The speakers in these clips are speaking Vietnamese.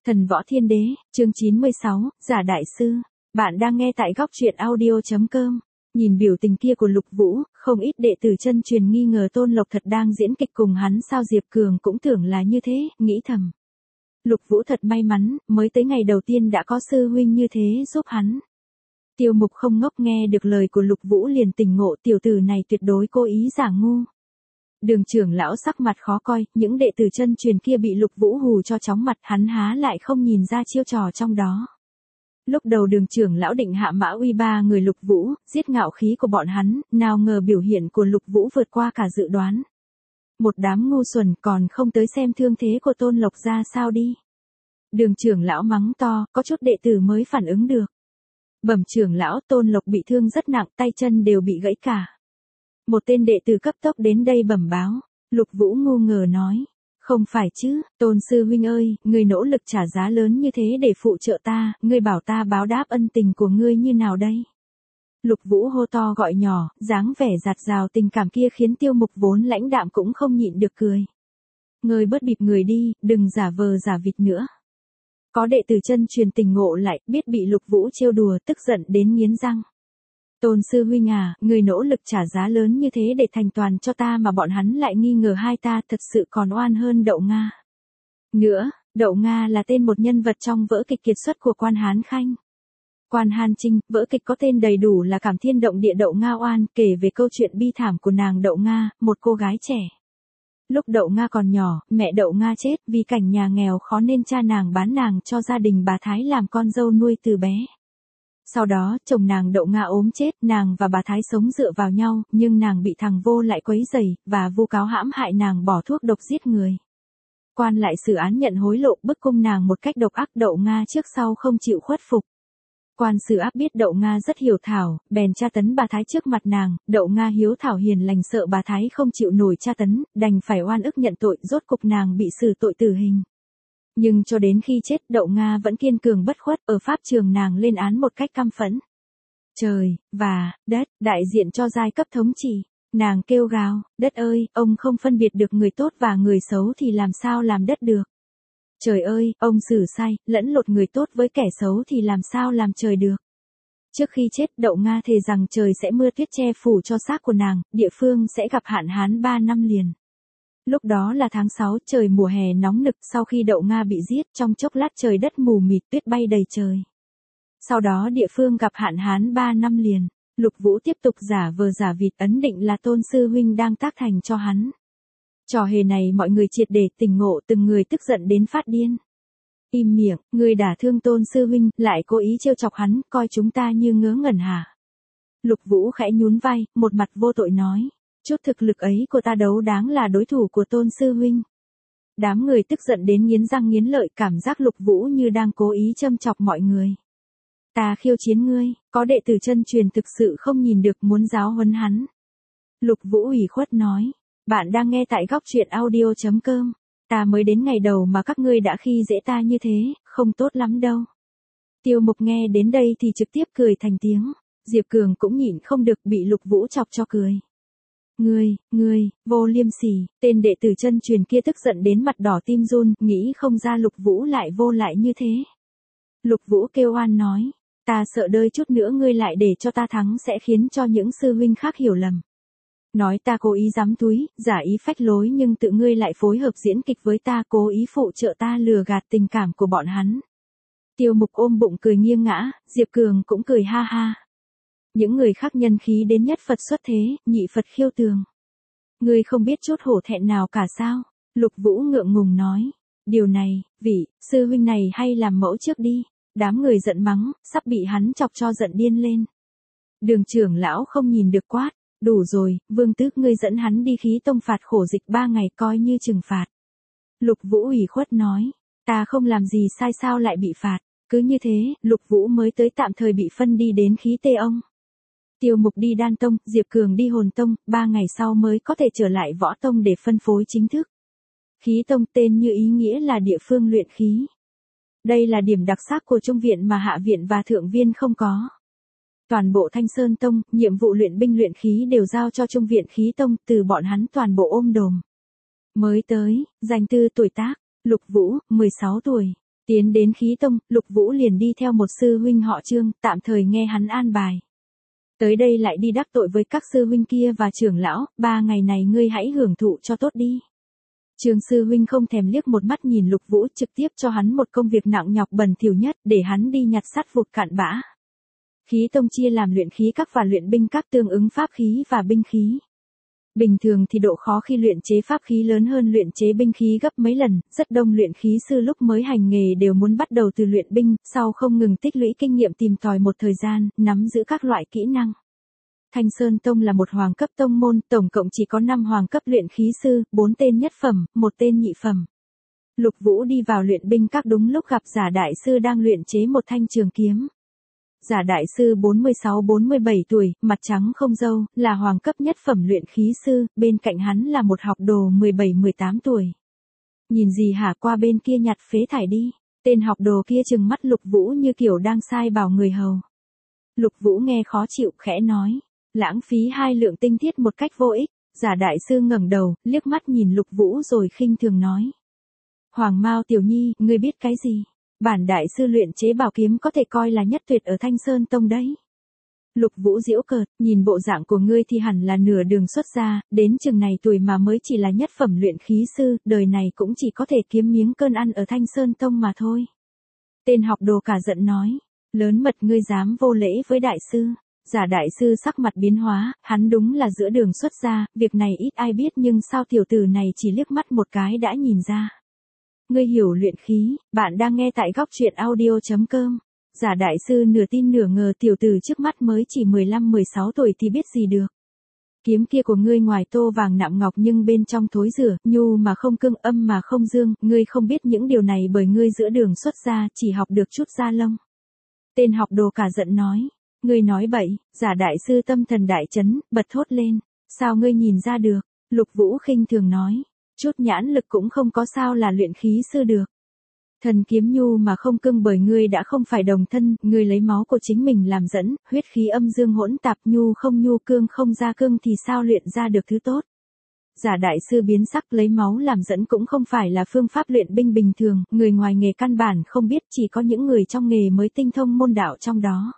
Thần Võ Thiên Đế, chương 96, Giả Đại Sư. Bạn đang nghe tại góc truyện audio.com. Nhìn biểu tình kia của Lục Vũ, không ít đệ tử chân truyền nghi ngờ Tôn Lộc thật đang diễn kịch cùng hắn sao. Diệp Cường cũng tưởng là như thế, nghĩ thầm. Lục Vũ thật may mắn, mới tới ngày đầu tiên đã có sư huynh như thế giúp hắn. Tiêu Mục không ngốc nghe được lời của Lục Vũ liền tỉnh ngộ, tiểu tử này tuyệt đối cố ý giả ngu. Đường trưởng lão sắc mặt khó coi, những đệ tử chân truyền kia bị Lục Vũ hù cho chóng mặt, hắn há lại không nhìn ra chiêu trò trong đó. Lúc đầu đường trưởng lão định hạ mã uy ba người Lục Vũ, giết ngạo khí của bọn hắn, nào ngờ biểu hiện của Lục Vũ vượt qua cả dự đoán. Một đám ngu xuẩn còn không tới xem thương thế của Tôn Lộc ra sao đi. Đường trưởng lão mắng to, có chút đệ tử mới phản ứng được. Bẩm trưởng lão, Tôn Lộc bị thương rất nặng, tay chân đều bị gãy cả. Một tên đệ tử cấp tốc đến đây bẩm báo. Lục Vũ ngu ngờ nói. Không phải chứ, Tôn sư huynh ơi, ngươi nỗ lực trả giá lớn như thế để phụ trợ ta, ngươi bảo ta báo đáp ân tình của ngươi như nào đây? Lục Vũ hô to gọi nhỏ, dáng vẻ dạt dào tình cảm kia khiến Tiêu Mục vốn lãnh đạm cũng không nhịn được cười. Ngươi bớt bịp người đi, đừng giả vờ giả vịt nữa. Có đệ tử chân truyền tình ngộ lại, biết bị Lục Vũ trêu đùa, tức giận đến nghiến răng. Tôn sư huynh à, người nỗ lực trả giá lớn như thế để thành toàn cho ta mà bọn hắn lại nghi ngờ hai ta, thật sự còn oan hơn Đậu Nga. Nữa, Đậu Nga là tên một nhân vật trong vở kịch kiệt xuất của Quan Hán Khanh. Quan Hàn Trinh, vở kịch có tên đầy đủ là Cảm Thiên Động Địa Đậu Nga Oan, kể về câu chuyện bi thảm của nàng Đậu Nga, một cô gái trẻ. Lúc Đậu Nga còn nhỏ, mẹ Đậu Nga chết vì cảnh nhà nghèo khó nên cha nàng bán nàng cho gia đình bà Thái làm con dâu nuôi từ bé. Sau đó, chồng nàng Đậu Nga ốm chết, nàng và bà Thái sống dựa vào nhau, nhưng nàng bị thằng Vô lại quấy rầy, và vu cáo hãm hại nàng bỏ thuốc độc giết người. Quan lại xử án nhận hối lộ bức cung nàng một cách độc ác, Đậu Nga trước sau không chịu khuất phục. Quan xử áp biết Đậu Nga rất hiểu thảo, bèn tra tấn bà Thái trước mặt nàng, Đậu Nga hiếu thảo hiền lành sợ bà Thái không chịu nổi tra tấn, đành phải oan ức nhận tội, rốt cục nàng bị xử tội tử hình. Nhưng cho đến khi chết Đậu Nga vẫn kiên cường bất khuất, ở pháp trường nàng lên án một cách căm phẫn. Trời, và, đất, đại diện cho giai cấp thống trị, nàng kêu gào, đất ơi, ông không phân biệt được người tốt và người xấu thì làm sao làm đất được. Trời ơi, ông xử sai, lẫn lộn người tốt với kẻ xấu thì làm sao làm trời được. Trước khi chết Đậu Nga thề rằng trời sẽ mưa tuyết che phủ cho xác của nàng, địa phương sẽ gặp hạn hán 3 năm liền. Lúc đó là tháng 6, trời mùa hè nóng nực, sau khi Đậu Nga bị giết, trong chốc lát trời đất mù mịt, tuyết bay đầy trời. Sau đó địa phương gặp hạn hán 3 năm liền, Lục Vũ tiếp tục giả vờ giả vịt ấn định là Tôn sư huynh đang tác thành cho hắn. Trò hề này mọi người triệt để tỉnh ngộ, từng người tức giận đến phát điên. Im miệng, người đả thương Tôn sư huynh, lại cố ý trêu chọc hắn, coi chúng ta như ngớ ngẩn hả? Lục Vũ khẽ nhún vai, một mặt vô tội nói. Chút thực lực ấy của ta đấu đáng là đối thủ của Tôn sư huynh. Đám người tức giận đến nghiến răng nghiến lợi, cảm giác Lục Vũ như đang cố ý châm chọc mọi người. Ta khiêu chiến ngươi, có đệ tử chân truyền thực sự không nhìn được muốn giáo huấn hắn. Lục Vũ ủy khuất nói, bạn đang nghe tại góc truyện audio.com. Ta mới đến ngày đầu mà các ngươi đã khi dễ ta như thế, không tốt lắm đâu. Tiêu Mục nghe đến đây thì trực tiếp cười thành tiếng, Diệp Cường cũng nhịn không được bị Lục Vũ chọc cho cười. Ngươi, vô liêm sỉ, tên đệ tử chân truyền kia tức giận đến mặt đỏ tim run, nghĩ không ra Lục Vũ lại vô lại như thế. Lục Vũ kêu oan nói, ta sợ đợi chút nữa ngươi lại để cho ta thắng sẽ khiến cho những sư huynh khác hiểu lầm. Nói ta cố ý giắm túi, giả ý phách lối nhưng tự ngươi lại phối hợp diễn kịch với ta, cố ý phụ trợ ta lừa gạt tình cảm của bọn hắn. Tiêu Mục ôm bụng cười nghiêng ngã, Diệp Cường cũng cười ha ha. Những người khác nhân khí đến nhất Phật xuất thế, nhị Phật khiêu tường. Ngươi không biết chút hổ thẹn nào cả sao? Lục Vũ ngượng ngùng nói. Điều này, vị, sư huynh này hay làm mẫu trước đi. Đám người giận mắng, sắp bị hắn chọc cho giận điên lên. Đường trưởng lão không nhìn được quát. Đủ rồi, Vương Tước ngươi dẫn hắn đi khí tông phạt khổ dịch 3 ngày coi như trừng phạt. Lục Vũ ủy khuất nói. Ta không làm gì sai sao lại bị phạt. Cứ như thế, Lục Vũ mới tới tạm thời bị phân đi đến khí tê ông. Tiêu Mục đi đan tông, Diệp Cường đi hồn tông, 3 ngày sau mới có thể trở lại võ tông để phân phối chính thức. Khí tông tên như ý nghĩa là địa phương luyện khí. Đây là điểm đặc sắc của trung viện mà hạ viện và thượng viên không có. Toàn bộ Thanh Sơn Tông, nhiệm vụ luyện binh luyện khí đều giao cho trung viện khí tông, từ bọn hắn toàn bộ ôm đồm. Mới tới, danh tư tuổi tác, Lục Vũ, 16 tuổi. Tiến đến khí tông, Lục Vũ liền đi theo một sư huynh họ Trương, tạm thời nghe hắn an bài. Tới đây lại đi đắc tội với các sư huynh kia và trưởng lão, 3 ngày này ngươi hãy hưởng thụ cho tốt đi. Trương sư huynh không thèm liếc một mắt nhìn Lục Vũ, trực tiếp cho hắn một công việc nặng nhọc bẩn thỉu nhất, để hắn đi nhặt sắt vụt cặn bã. Khí tông chia làm luyện khí các và luyện binh các, tương ứng pháp khí và binh khí. Bình thường thì độ khó khi luyện chế pháp khí lớn hơn luyện chế binh khí gấp mấy lần, rất đông luyện khí sư lúc mới hành nghề đều muốn bắt đầu từ luyện binh, sau không ngừng tích lũy kinh nghiệm tìm tòi một thời gian, nắm giữ các loại kỹ năng. Thanh Sơn Tông là một hoàng cấp tông môn, tổng cộng chỉ có 5 hoàng cấp luyện khí sư, 4 tên nhất phẩm, 1 tên nhị phẩm. Lục Vũ đi vào luyện binh các đúng lúc gặp Giả đại sư đang luyện chế một thanh trường kiếm. Giả đại sư 46-47 tuổi, mặt trắng không râu, là hoàng cấp nhất phẩm luyện khí sư, bên cạnh hắn là một học đồ 17-18 tuổi. Nhìn gì hả, qua bên kia nhặt phế thải đi. Tên học đồ kia trừng mắt Lục Vũ như kiểu đang sai bảo người hầu. Lục Vũ nghe khó chịu, khẽ nói. Lãng phí 2 lượng tinh thiết một cách vô ích. Giả đại sư ngẩng đầu, liếc mắt nhìn Lục Vũ rồi khinh thường nói. Hoàng Mao tiểu nhi, ngươi biết cái gì? Bản đại sư luyện chế bảo kiếm có thể coi là nhất tuyệt ở Thanh Sơn Tông đấy. Lục Vũ giễu cợt, nhìn bộ dạng của ngươi thì hẳn là nửa đường xuất gia, đến chừng này tuổi mà mới chỉ là nhất phẩm luyện khí sư, đời này cũng chỉ có thể kiếm miếng cơm ăn ở Thanh Sơn Tông mà thôi. Tên học đồ cả giận nói, lớn mật ngươi dám vô lễ với đại sư. Giả đại sư sắc mặt biến hóa, hắn đúng là giữa đường xuất gia, việc này ít ai biết nhưng sao tiểu tử này chỉ liếc mắt một cái đã nhìn ra. Ngươi hiểu luyện khí, bạn đang nghe tại góc truyện audio.com. Giả đại sư nửa tin nửa ngờ tiểu tử trước mắt mới chỉ 15-16 tuổi thì biết gì được. Kiếm kia của ngươi ngoài tô vàng nạm ngọc nhưng bên trong thối rữa, nhu mà không cương, âm mà không dương, ngươi không biết những điều này bởi ngươi giữa đường xuất gia chỉ học được chút da lông. Tên học đồ cả giận nói, ngươi nói bậy. Giả đại sư tâm thần đại chấn, bật thốt lên, sao ngươi nhìn ra được? Lục Vũ khinh thường nói, chút nhãn lực cũng không có sao là luyện khí sư được. Thần kiếm nhu mà không cương bởi ngươi đã không phải đồng thân, ngươi lấy máu của chính mình làm dẫn, huyết khí âm dương hỗn tạp, nhu không cương không ra cương thì sao luyện ra được thứ tốt. Giả đại sư biến sắc, lấy máu làm dẫn cũng không phải là phương pháp luyện binh bình thường, người ngoài nghề căn bản không biết, chỉ có những người trong nghề mới tinh thông môn đạo trong đó.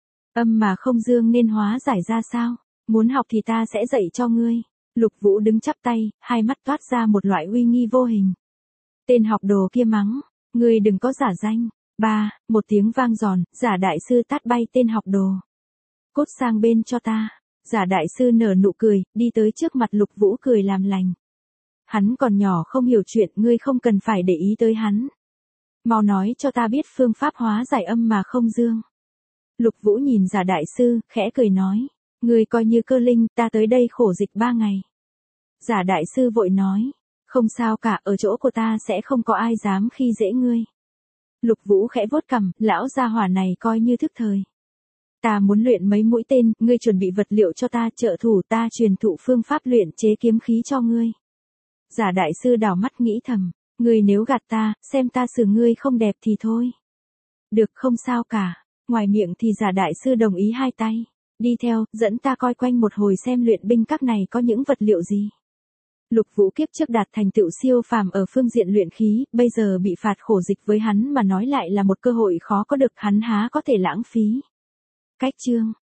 Âm mà không dương nên hóa giải ra sao? Muốn học thì ta sẽ dạy cho ngươi. Lục Vũ đứng chắp tay, hai mắt toát ra một loại uy nghi vô hình. Tên học đồ kia mắng, ngươi đừng có giả danh. Một tiếng vang giòn, giả đại sư tát bay tên học đồ. Cút sang bên cho ta. Giả đại sư nở nụ cười, đi tới trước mặt Lục Vũ cười làm lành. Hắn còn nhỏ không hiểu chuyện, ngươi không cần phải để ý tới hắn. Mau nói cho ta biết phương pháp hóa giải âm mà không dương. Lục Vũ nhìn Giả đại sư, khẽ cười nói, ngươi coi như cơ linh, ta tới đây khổ dịch 3 ngày. Giả đại sư vội nói, không sao cả, ở chỗ của ta sẽ không có ai dám khi dễ ngươi. Lục Vũ khẽ vuốt cằm, lão gia hỏa này coi như thức thời. Ta muốn luyện mấy mũi tên, ngươi chuẩn bị vật liệu cho ta, trợ thủ ta truyền thụ phương pháp luyện chế kiếm khí cho ngươi. Giả đại sư đảo mắt nghĩ thầm, ngươi nếu gạt ta, xem ta xử ngươi không đẹp thì thôi. Được, không sao cả. Ngoài miệng thì Giả đại sư đồng ý hai tay. Đi theo, dẫn ta coi quanh một hồi xem luyện binh các này có những vật liệu gì. Lục Vũ kiếp trước đạt thành tựu siêu phàm ở phương diện luyện khí, bây giờ bị phạt khổ dịch với hắn mà nói lại là một cơ hội khó có được, hắn há có thể lãng phí. Cách chương